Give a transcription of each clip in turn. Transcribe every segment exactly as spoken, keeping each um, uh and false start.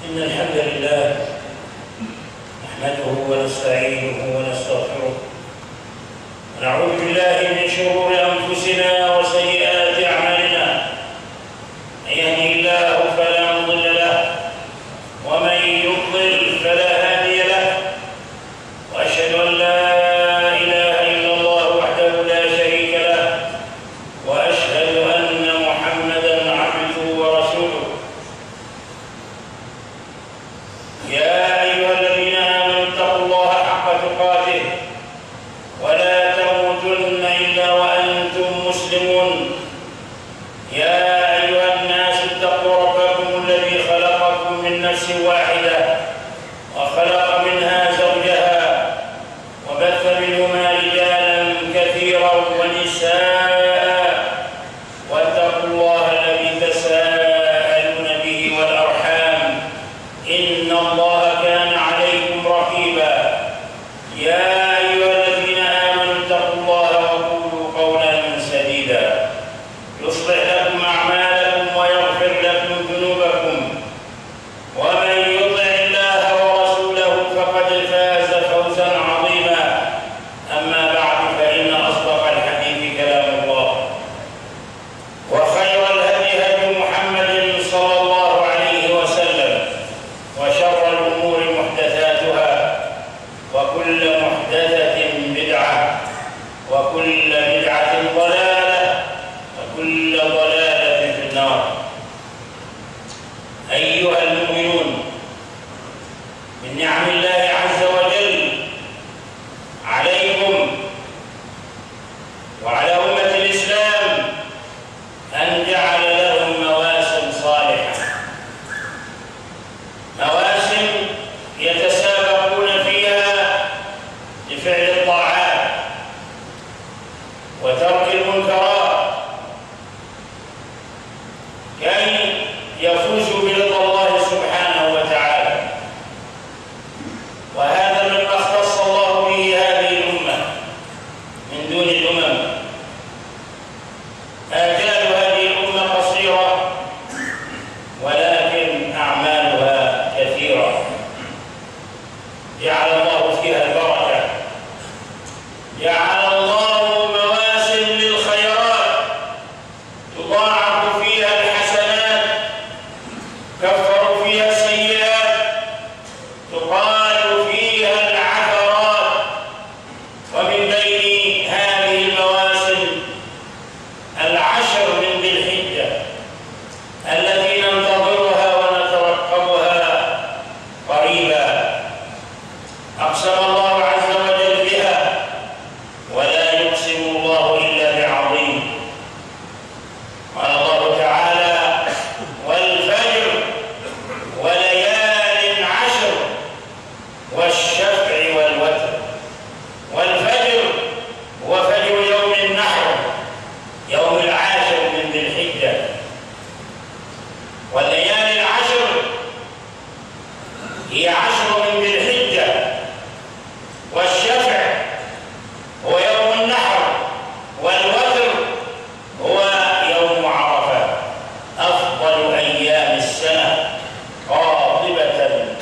إن الحمد لله نحمده ونستعينه ونستغفره ونعوذ بالله من شرور أنفسنا وسيئات أعمالنا. من يهده الله فلا مضل له ومن يضلل فلا هادي له، وأشهد أن لا إله إلا الله وحده لا شريك له، وأشهد أن محمدًا عبده ورسوله. يا أيها الذين آمنوا اتقوا الله حق تقاته ولا تموتن إلا وأنتم مسلمون. يا أيها الناس اتقوا ربكم الذي خلقكم من نفس واحدة وخلق منها زوجها وبث منهما رجالا كثيرا ونساء، واتقوا الله الذي تساءلون به والأرحام إن الله كان عليكم رقيبا. يا أيها الذين آمنوا اتقوا الله وقولوا قولا سديدا يصلح لكم أعمالكم ويغفر لكم ذنوبكم، ومن يطع الله ورسوله فقد فاز فوزا عظيما. أما بعد، فإن أصدق الحديث كلام الله، وخير الهدي هدي محمد صلى الله عليه وسلم، وشر الأمور محدثاتها، وكل محدثة بدعة، وكل بدعة ضلالة، وكل ضلالة في النار. أيها المؤمنون، من نعم الله عز وجل عليكم وعلى أمة الإسلام أن جعل لهم مواسم صالحة، مواسم يتسابقون فيها لفعل الطاعات وترك المنكرات كي يفوزوا برضا الله سبحانه وتعالى. وهذا مما اختص الله به هذه الأمة من دون الأمم. آجال هذه الأمة قصيرة، ولكن أعمالها كثيرة. جعل الله فيها البركة، جعل الله مواسم للخيرات تضاعف فيها الحسنات، كفر فيها السيئات، تقال فيها العثرات. ومن بين هذه المواسم العشر من ذي الحجة التي ننتظرها ونترقبها قريبا. أقسم الله عز وجل بها، ولا يقسم الله إلا بعظيم. قال الله تعالى: والفجر وليال عشر والشفع والوتر. والفجر هو فجر يوم النحر، يوم العاشر من ذي الحجة. والليالي العشر هي عشر من ذي الحجة. والشفع هو يوم النحر، والوتر هو يوم عرفة. أفضل أيام السنة قاطبة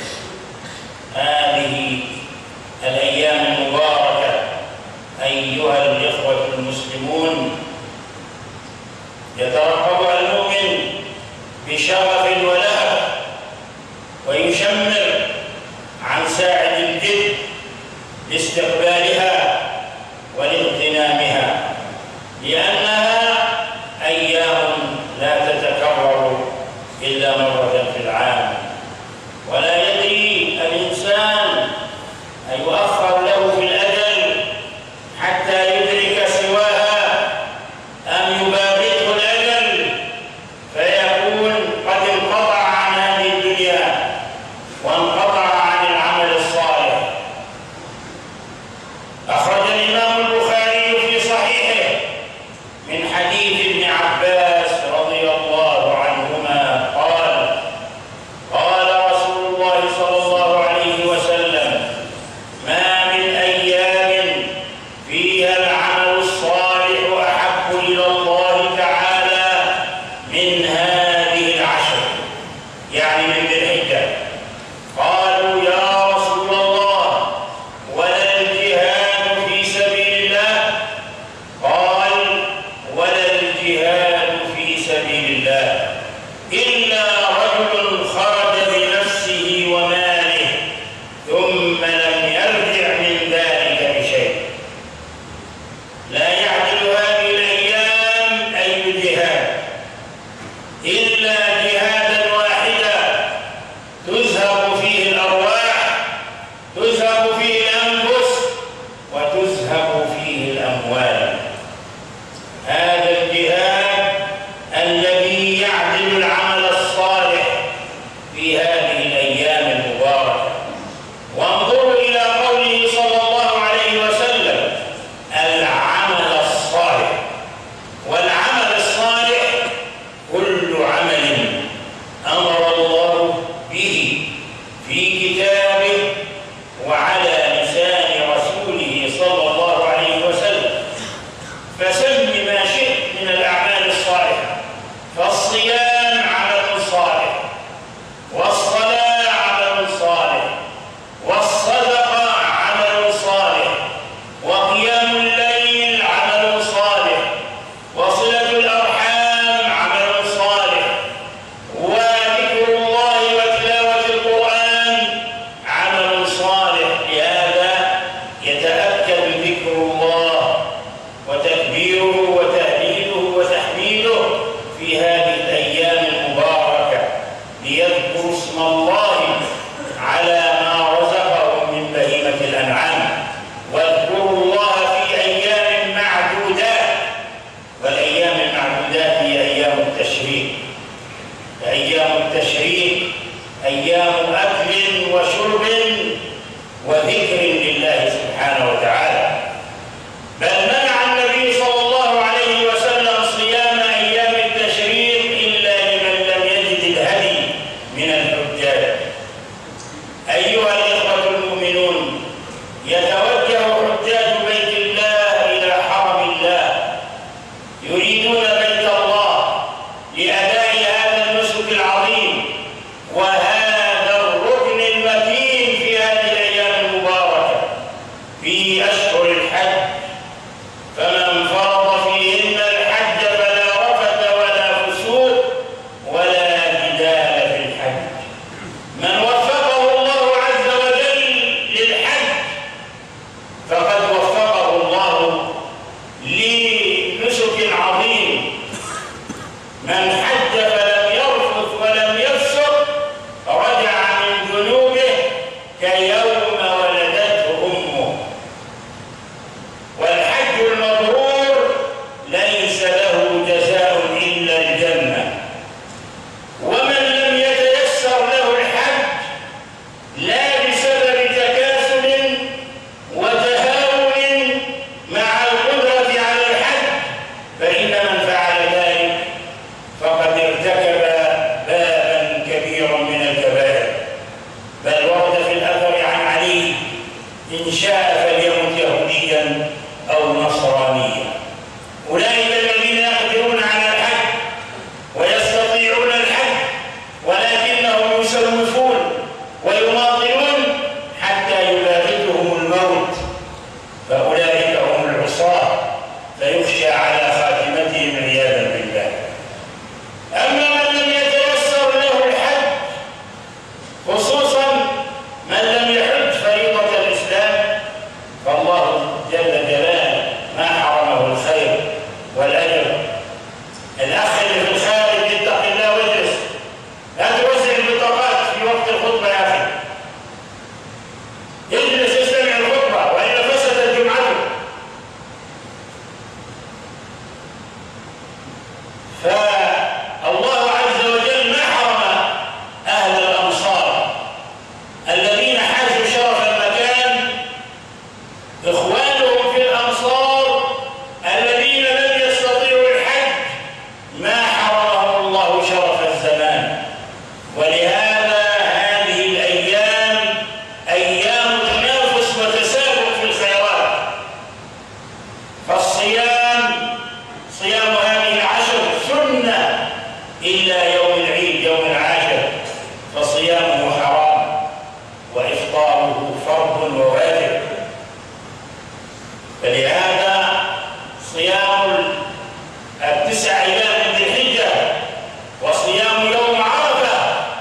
هذه الأيام المباركة. أيها الإخوة المسلمون، يترقبها المؤمن بشغف ولهف، ويشمر عن ساعد الجد لاستقبالها ولاغتنامها، لأنها أيام لا تتكرر إلا مرة في العام. ولا يدري الإنسان أن يؤخر له في الأجل حتى يدرك سواها، أم يباغته الأجل فيكون قد انقطع عن هذه الدنيا وانقطع عن العمل الصالح. أخرج الإمام البخاري في صحيحه من حديث ابن عباس رضي الله عنهما قال: قال رسول الله صلى الله عليه وسلم: ما من أيام فيها العمل الصالح أحب إلى الله تعالى من هذه العشر، يعني من ذي الحجة. رجل خرج بنفسه وماله ثم لم يرجع من ذلك بشيء. لا يعدل هذه الأيام أي جهاد إلا جهادا واحدا تزهق فيه الأرواح، تزهق فيه الأنفس، وتزهق فيه الأموال. هذا الجهاد الذي يعدل العمل الصالح في هذه الأيام المباركة. وانظروا إلى قوله صلى الله عليه وسلم: العمل الصالح. والعمل الصالح كل عمل أمر الله به في كتابه وعلى لسان رسوله صلى الله عليه وسلم. فسم ما شئت من الأعمال الصالحة، فالصيام عمل صالح، والصلاة عمل صالح، والصدقة عمل صالح، وقيام الليل عمل صالح، وصلة الأرحام عمل صالح، وذكر الله وتلاوة القرآن عمل صالح. لهذا يتأكد ذكر الله وتكبيره وتهليله وتحميده في هذه الأيام المباركة، ليذكروا اسم الله على ما رزقهم من بهيمة الأنعام. واذكروا الله في أيام معدودات، والأيام المعدودات هي أيام التشريق. أيام التشريق أيام أكل وشرب وذكر لله سبحانه وتعالى. بل منع النبي صلى الله عليه وسلم صيام أيام التشريق إلا لمن لم يجد الهدي من الحجاج. أيها الإخوة المؤمنون، يتوجه حجاج بيت الله إلى حرم الله يريدون بيت الله لأداء هذا النسك العظيم وهذا الركن المتين في هذه الأيام المباركة في أشهر الحج. فمن فرض فيهن الحج فلا رفث ولا فسوق ولا جدال في الحج. من وفقه الله عز وجل للحج فقد وفقه الله لنسك عظيم. من حج فلم يرفث ولم يفسق رجع من ذنوبه كيوم ولدته أمه. والحج المبرور ليس له جزاء إلا الجنة. ومن لم يتيسر له الحج لا بسبب تكاسل وتهاون مع القدرة على الحج، فإن من فعل ذلك فقد ارتكب بابا كبيرا من الكبائر. بل ورد في الأثر عن علي: إن شاء فليمت يهوديا أو نصرانيا. أولئك الذين يقدرون على الحج ويستطيعون الحج ولكنهم يسوفون ويماطلون حتى يلاقتهم الموت، فأولئك هم العصاة فيخشى على خاتمتهم عياذا بالله. أما من لم يتيسر له الحج، خصوصا من لم يحج فريضة الإسلام، فالله جل جلاله ما حرمه الخير والأجر. الأخ اللي في الخارج اتق الله واجلس، لا توزع البطاقات في وقت الخطبة يا أخي. اجلس استمع الخطبة وإلا فسدت جمعته. فالله عز وجل ما حرم أهل الأمصار الذين حازوا شرف المكان، إخوانهم في الأمصار الذين لم يستطيعوا الحج، ما حرمهم الله شرف الزمان. ولهذا هذه الأيام أيام تنافس وتسابق في الخيرات. فالصيام صيام هذه العشر سنة إلا يوم العيد يوم العاشر، فصيامه حرام وإفطاره فرض وواجب. فلهذا صيام التسع أيام من ذي الحجة وصيام يوم عرفة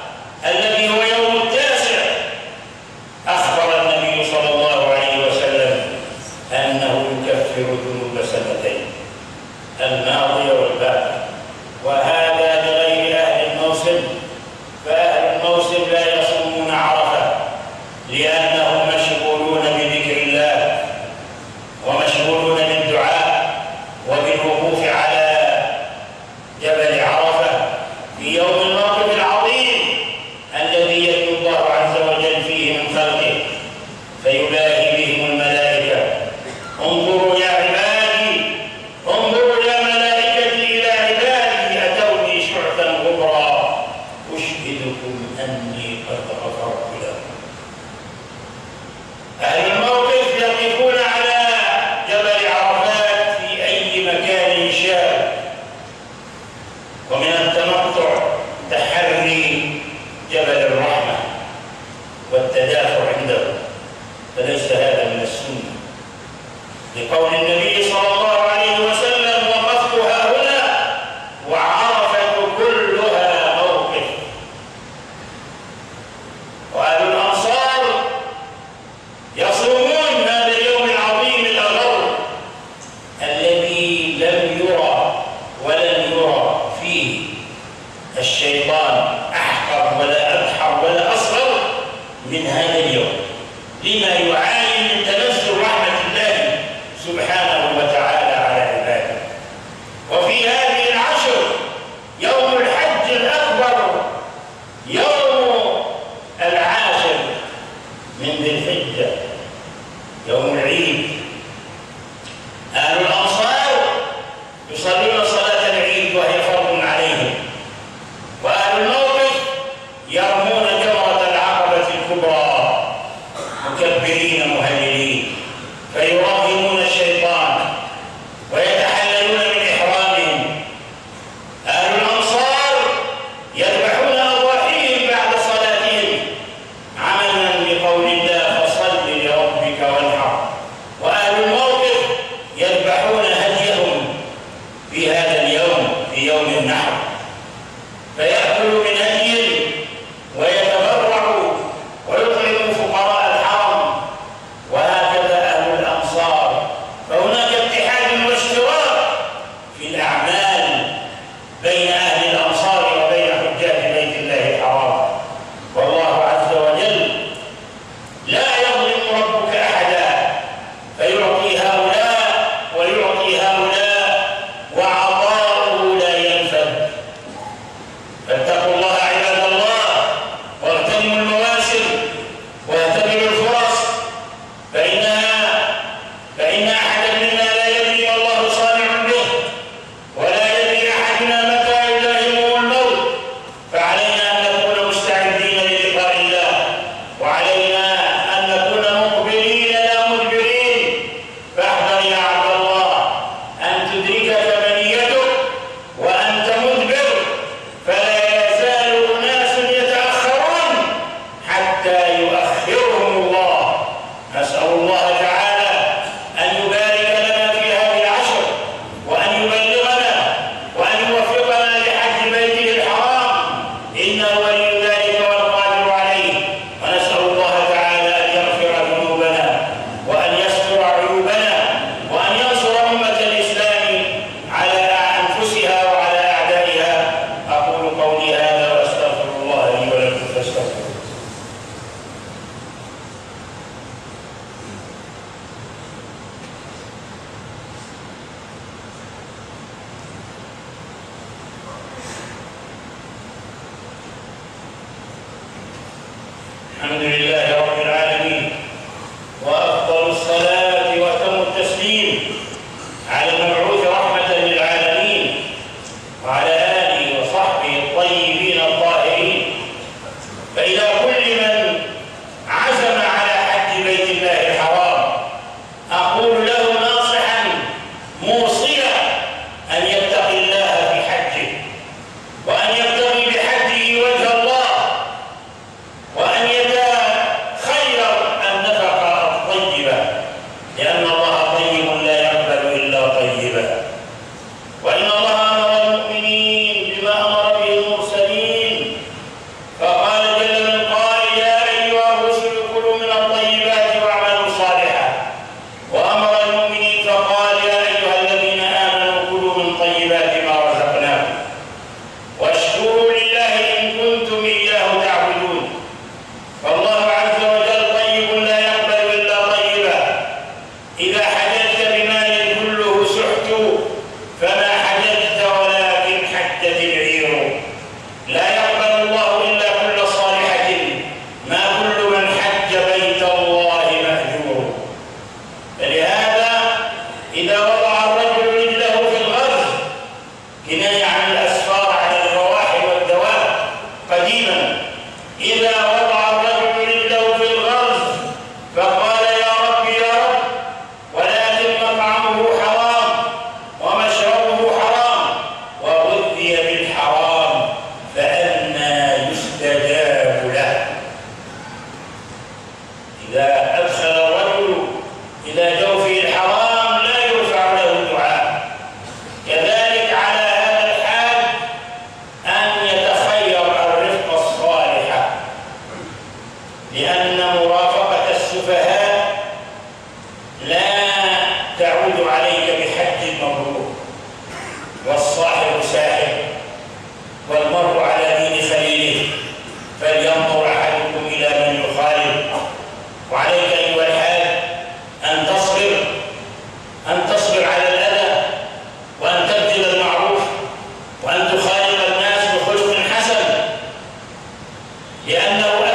فأهل الموسم لا يصومون عرفة لأنهم مشغولون بذكر الله ومشغولون بالدعاء وبالوقوف على جبل عرفة في يوم الموقف العظيم الذي يتلو الله عز وجل فيه من خلقه فيباهي بهم الملائكة. انظروا يا عبادي، انظروا يا ملائكتي إلى عبادي أتوني شعثا غبرا أشهدكم أني قد غفرت لهم. أهل الموقف يقفون على جبل عرفات في أي مكان شاء، ومن التمتع تحري جبل الرحمة والتدافع عنده، فليس هذا من السنة، لقول النبي صلى الله عليه وسلم وقفت هنا وعرفة كلها موقف. وأهل الأنصار يصومون هذا اليوم العظيم الأغر الذي لم يرى ولن يرى فيه الشيطان أحقر ولا أبحر ولا أصغر من هذا اليوم، لما يعاني من تنزل رحمة الله سبحانه وتعالى على عباده. وفي هذه العشر يوم الحج الأكبر، يوم العاشر من ذي الحجة، يوم العيد، أهل الأنصار يصلون صلاة العيد وهي فرض عليهم، وأهل الموقف يرمون جمرة العقبة الكبرى مكبرين مهللين فيراهمون الشيطان ويتحللون من إحرامهم. أهل الأنصار يذبحون أضاحيهم بعد صلاتهم عملا بقول الله فصل لربك وانحر، وأهل الموقف يذبحون هديهم في هذا اليوم في يوم النحر، فيأكلوا من هديهم ويتبرعوا ويطعموا فقراء الحرم، وهكذا أهل الأنصار. فهناك اتحاد واشتراك في الأعمال بين أهل الأنصار وبين حجاج بيت الله الحرام، والله عز وجل لا يظلم ربك أحدا فيعطي هؤلاء ويعطي هؤلاء وعطاؤه لا ينفد. فاتقوا الله عباد الله واغتنموا المواسم واهتدوا الفرص، فإنها فإن أحدا منا لا يدري ما الله صانع به، ولا يدري أحدنا متى يلهمه الموت، فعلينا أن نكون مستعدين للقاء الله، وعلينا أن نكون مقبلين لا مدبرين. فاحذر يا عبد الله أن تدركك منيتك وأنت مدبر، فلا يزال أناس يتأخرون حتى يؤخرهم الله. نسأل الله تعالى أن يبارك لنا في هذه العشر، وأن يبلغنا وأن يوفقنا لحج بيته الحرام، إنه ولي ذلك والقادر عليه. ونسأل الله تعالى أن يغفر ذنوبنا وأن يستر عيوبنا وأن ينصر أمة الإسلام على أنفسها وعلى أعدائها. أقول قولي هذا وأستغفر الله لي ولكم فاستغفروه. الحمد لله رب العالمين، وأفضل الصلاة وأتم التسليم على المبعوث رحمة للعالمين وعلى آله وصحبه الطيبين الطاهرين. فإلى كل من عزم على حج بيت الله الحرام أقول له ناصحا موصيا أن يتقي الله في حجه، وأن يبتغي بحجه وجه الله، وأن إذا وضع الرجل رجله في الغرز فقال يا رب يا رب ولكن مطعمه حرام ومشربه حرام وغذي بالحرام فأنى يستجاب له. إذا أدخل الرجل إلى جوفه الحرام لا يرفع له الدعاء. كذلك على هذا الحال أن يتخير الرفق الصالح، لأن مرافقة السفهاء لا تعود عليك بحج مبرور، والصاحب ساحب والمرء على دين خليله فلينظر أحدكم إلى من يخالف. وعليك أيها الحاج أن تصبر أن تصبر على الأذى وأن تبذل المعروف وأن تخالف الناس بخلق حسن، لأنه